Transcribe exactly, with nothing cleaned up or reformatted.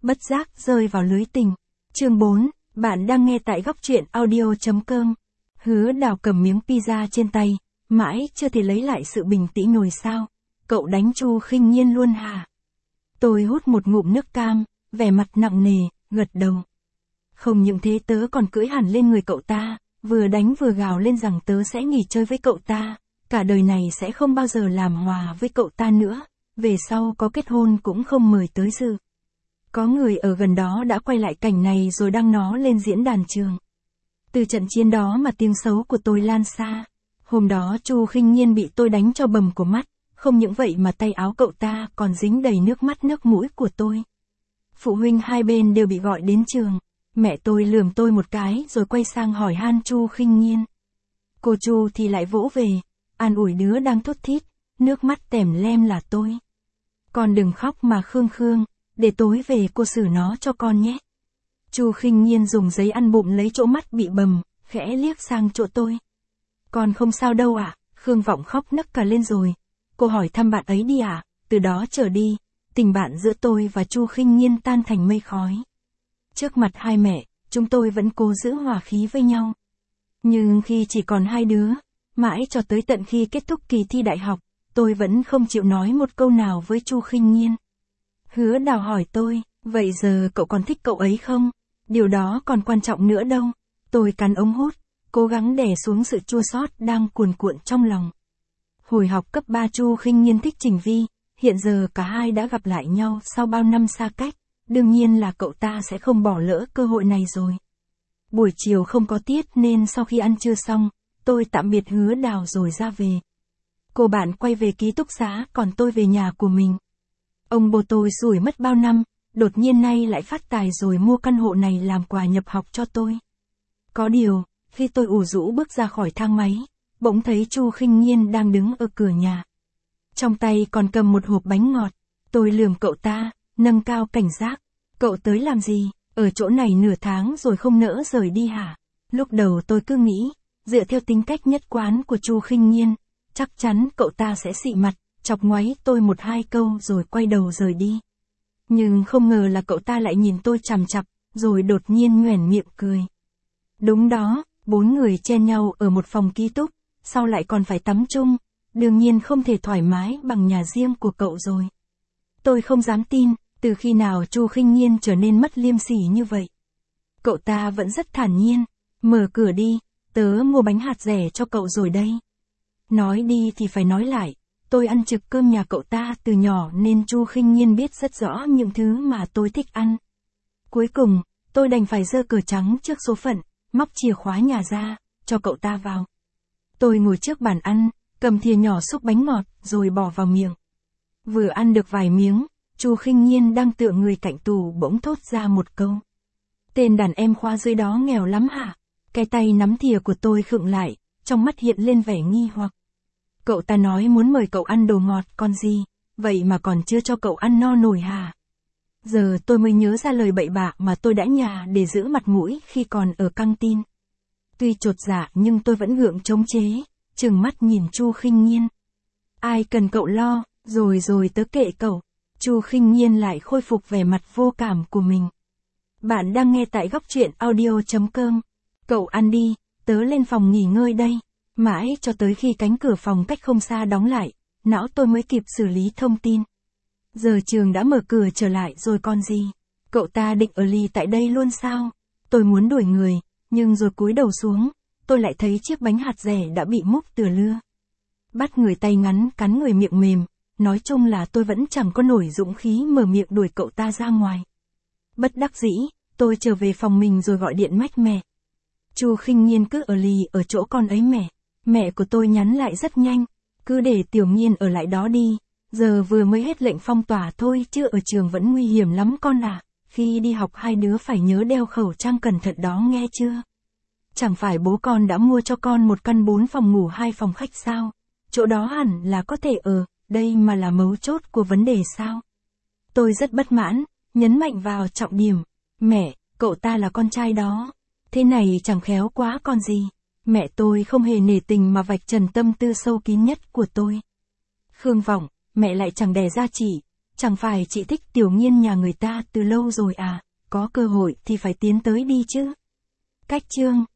bất giác rơi vào lưới tình. Chương bốn, bạn đang nghe tại góc truyện audio chấm com. Hứa Đào cầm miếng pizza trên tay, mãi chưa thể lấy lại sự bình tĩnh nổi sao. Cậu đánh Chu Khinh Nhiên luôn hả? Tôi hút một ngụm nước cam, vẻ mặt nặng nề, gật đầu. Không những thế tớ còn cưỡi hẳn lên người cậu ta, vừa đánh vừa gào lên rằng tớ sẽ nghỉ chơi với cậu ta, cả đời này sẽ không bao giờ làm hòa với cậu ta nữa, về sau có kết hôn cũng không mời tới dự. Có người ở gần đó đã quay lại cảnh này rồi đăng nó lên diễn đàn trường. Từ trận chiến đó mà tiếng xấu của tôi lan xa. Hôm đó Chu Khinh Nhiên bị tôi đánh cho bầm của mắt, không những vậy mà tay áo cậu ta còn dính đầy nước mắt nước mũi của tôi. Phụ huynh hai bên đều bị gọi đến trường. Mẹ tôi lườm tôi một cái rồi quay sang hỏi han Chu Khinh Nhiên. Cô Chu thì lại vỗ về, an ủi đứa đang thút thít, nước mắt tèm lem là tôi. Con đừng khóc mà Khương Khương, để tối về cô xử nó cho con nhé. Chu Khinh Nhiên dùng giấy ăn bụm lấy chỗ mắt bị bầm, khẽ liếc sang chỗ tôi. Con không sao đâu ạ, à? Khương Vọng khóc nấc cả lên rồi. Cô hỏi thăm bạn ấy đi ạ, à? Từ đó trở đi, tình bạn giữa tôi và Chu Khinh Nhiên tan thành mây khói. Trước mặt hai mẹ, chúng tôi vẫn cố giữ hòa khí với nhau. Nhưng khi chỉ còn hai đứa, mãi cho tới tận khi kết thúc kỳ thi đại học, tôi vẫn không chịu nói một câu nào với Chu Khinh Nhiên. Hứa Đào hỏi tôi, vậy giờ cậu còn thích cậu ấy không? Điều đó còn quan trọng nữa đâu. Tôi cắn ống hút, cố gắng đè xuống sự chua xót đang cuồn cuộn trong lòng. Hồi học cấp ba Chu Khinh Nhiên thích Trình Vi, hiện giờ cả hai đã gặp lại nhau sau bao năm xa cách, đương nhiên là cậu ta sẽ không bỏ lỡ cơ hội này rồi. Buổi chiều không có tiết nên sau khi ăn trưa xong, tôi tạm biệt Hứa Đào rồi ra về. Cô bạn quay về ký túc xá còn tôi về nhà của mình. Ông bố tôi rủi mất bao năm, đột nhiên nay lại phát tài rồi mua căn hộ này làm quà nhập học cho tôi. Có điều, khi tôi ủ rũ bước ra khỏi thang máy, bỗng thấy Chu Khinh Nhiên đang đứng ở cửa nhà. Trong tay còn cầm một hộp bánh ngọt. Tôi lườm cậu ta, nâng cao cảnh giác. Cậu tới làm gì, ở chỗ này nửa tháng rồi không nỡ rời đi hả? Lúc đầu tôi cứ nghĩ, dựa theo tính cách nhất quán của Chu Khinh Nhiên, chắc chắn cậu ta sẽ xị mặt, chọc ngoáy tôi một hai câu rồi quay đầu rời đi. Nhưng không ngờ là cậu ta lại nhìn tôi chằm chằm, rồi đột nhiên nhoẻn miệng cười. Đúng đó, bốn người chen nhau ở một phòng ký túc, sau lại còn phải tắm chung, đương nhiên không thể thoải mái bằng nhà riêng của cậu rồi. Tôi không dám tin, từ khi nào Chu Khinh Nhiên trở nên mất liêm sỉ như vậy. Cậu ta vẫn rất thản nhiên, mở cửa đi, tớ mua bánh hạt rẻ cho cậu rồi đây. Nói đi thì phải nói lại, tôi ăn trực cơm nhà cậu ta từ nhỏ nên Chu Khinh Nhiên biết rất rõ những thứ mà tôi thích ăn. Cuối cùng, tôi đành phải giơ cờ trắng trước số phận, móc chìa khóa nhà ra, cho cậu ta vào. Tôi ngồi trước bàn ăn, cầm thìa nhỏ xúc bánh ngọt, rồi bỏ vào miệng. Vừa ăn được vài miếng, Chu Khinh Nhiên đang tựa người cạnh tủ bỗng thốt ra một câu. Tên đàn em khóa dưới đó nghèo lắm hả? Cái tay nắm thìa của tôi khựng lại, trong mắt hiện lên vẻ nghi hoặc. Cậu ta nói muốn mời cậu ăn đồ ngọt còn gì, vậy mà còn chưa cho cậu ăn no nổi hả? Giờ tôi mới nhớ ra lời bậy bạ mà tôi đã nhả để giữ mặt mũi khi còn ở căng tin. Tuy chột dạ nhưng tôi vẫn gượng chống chế, trừng mắt nhìn Chu Khinh Nhiên. Ai cần cậu lo, rồi rồi tớ kệ cậu. Chu Khinh Nhiên lại khôi phục vẻ mặt vô cảm của mình. Bạn đang nghe tại góc truyện audio chấm com. Cậu ăn đi, tớ lên phòng nghỉ ngơi đây. Mãi cho tới khi cánh cửa phòng cách không xa đóng lại, não tôi mới kịp xử lý thông tin. Giờ trường đã mở cửa trở lại rồi còn gì? Cậu ta định ở lì tại đây luôn sao? Tôi muốn đuổi người, nhưng rồi cúi đầu xuống, tôi lại thấy chiếc bánh hạt rẻ đã bị múc từ lưa. Bắt người tay ngắn cắn người miệng mềm, nói chung là tôi vẫn chẳng có nổi dũng khí mở miệng đuổi cậu ta ra ngoài. Bất đắc dĩ, tôi trở về phòng mình rồi gọi điện mách mẹ. Chu Khinh Nhiên cứ ở lì ở chỗ con ấy mẹ. Mẹ của tôi nhắn lại rất nhanh, cứ để Tiểu Nhiên ở lại đó đi, giờ vừa mới hết lệnh phong tỏa thôi chứ ở trường vẫn nguy hiểm lắm con à, khi đi học hai đứa phải nhớ đeo khẩu trang cẩn thận đó nghe chưa? Chẳng phải bố con đã mua cho con một căn bốn phòng ngủ hai phòng khách sao? Chỗ đó hẳn là có thể ở, đây mà là mấu chốt của vấn đề sao? Tôi rất bất mãn, nhấn mạnh vào trọng điểm, mẹ, cậu ta là con trai đó, thế này chẳng khéo quá còn gì. Mẹ tôi không hề nể tình mà vạch trần tâm tư sâu kín nhất của tôi. Khương Vọng, mẹ lại chẳng đẻ ra chỉ, Chẳng phải chị thích Tiểu Nhiên nhà người ta từ lâu rồi à, có cơ hội thì phải tiến tới đi chứ. Cách chương